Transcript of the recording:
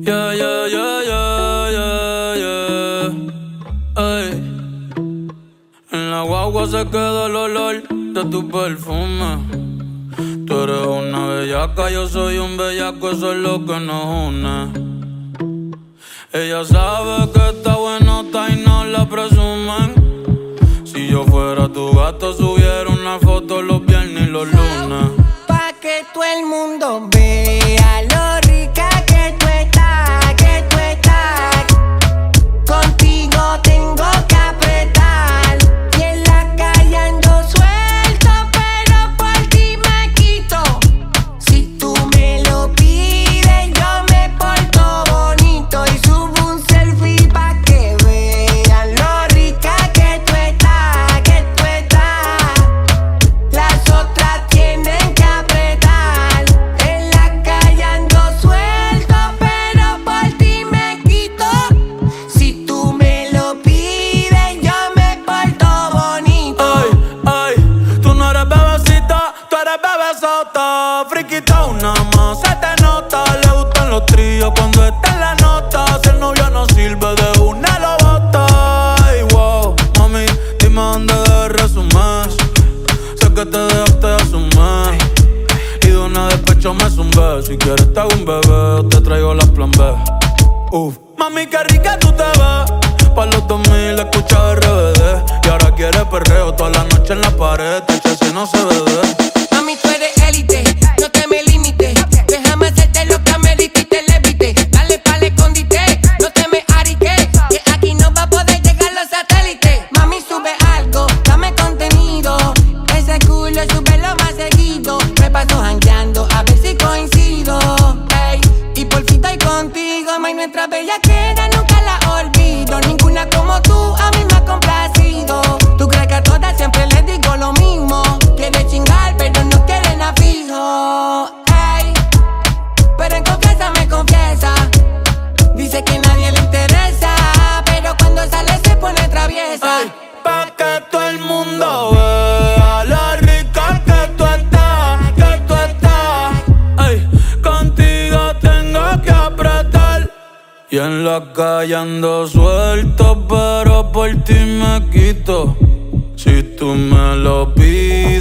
Yeah, yeah, yeah, yeah, yeah, yeah. Ey. En la guagua se queda el olor de tu perfume. Tú eres una bellaca, yo soy un bellaco, eso es lo que nos une. Ella sabe que está buenota y no la presumen. Si yo fuera tu gato, subiera una foto los viernes y los lunes. Pa' que todo el mundo vea lo rica que tú estás, que tú estás. Contigo tengo que apretar. Y en la calle ando suelto, pero por ti me quito. Si tú me lo pides, yo me porto bonito y subo un selfie pa' que vean lo rica que tú estás, que tú estás. Las otras tienen que apretar. En la calle ando suelto, pero por ti me quito. Si tú me lo pides, yo me porto bonito. Ay, tú no eres bebecita, tú eres bebesota. Friquita una más, se te nota. Le gustan los tríos cuando está en la nota. Si el novio no sirve, de una lo bota. Ay, wow, mami, dime dónde debes resumir. Sé que te dejaste de asumir. Y de una despecho me zumbé. Si quieres te hago un bebé o te traigo las plan B. Mami, qué rica tú te ves. Pa' los 2000 escucha RBD. Y ahora quieres perreo toda la noche en la pared. Te si no se ve. Mami, tú eres élite, no te me limites. Déjame hacerte lo que me diste y te levite. Dale pa'l escondite, no te me ariques. Que aquí no va a poder llegar los satélites. Mami, sube algo, dame contenido. Ese culo súbelo más seguido. Me paso jangueando a ver si coincido. Ey, y por fin estoy contigo. May, nuestra bellaquera nunca la olvido. Ninguna como tú a mí me ha complacido. Tú crees que a todas siempre les digo lo mismo. Quiere chingar pero no quiere nada fijo. Ey, pero en confianza me confiesa. Dice que nadie le interesa, pero cuando sale se pone traviesa. Ay, pa' que todo el mundo vea lo rica que tú estás, que tú estás. Ay, contigo tengo que apretar. Y en la calle ando suelto, pero por ti me quito. Si tú me lo pides,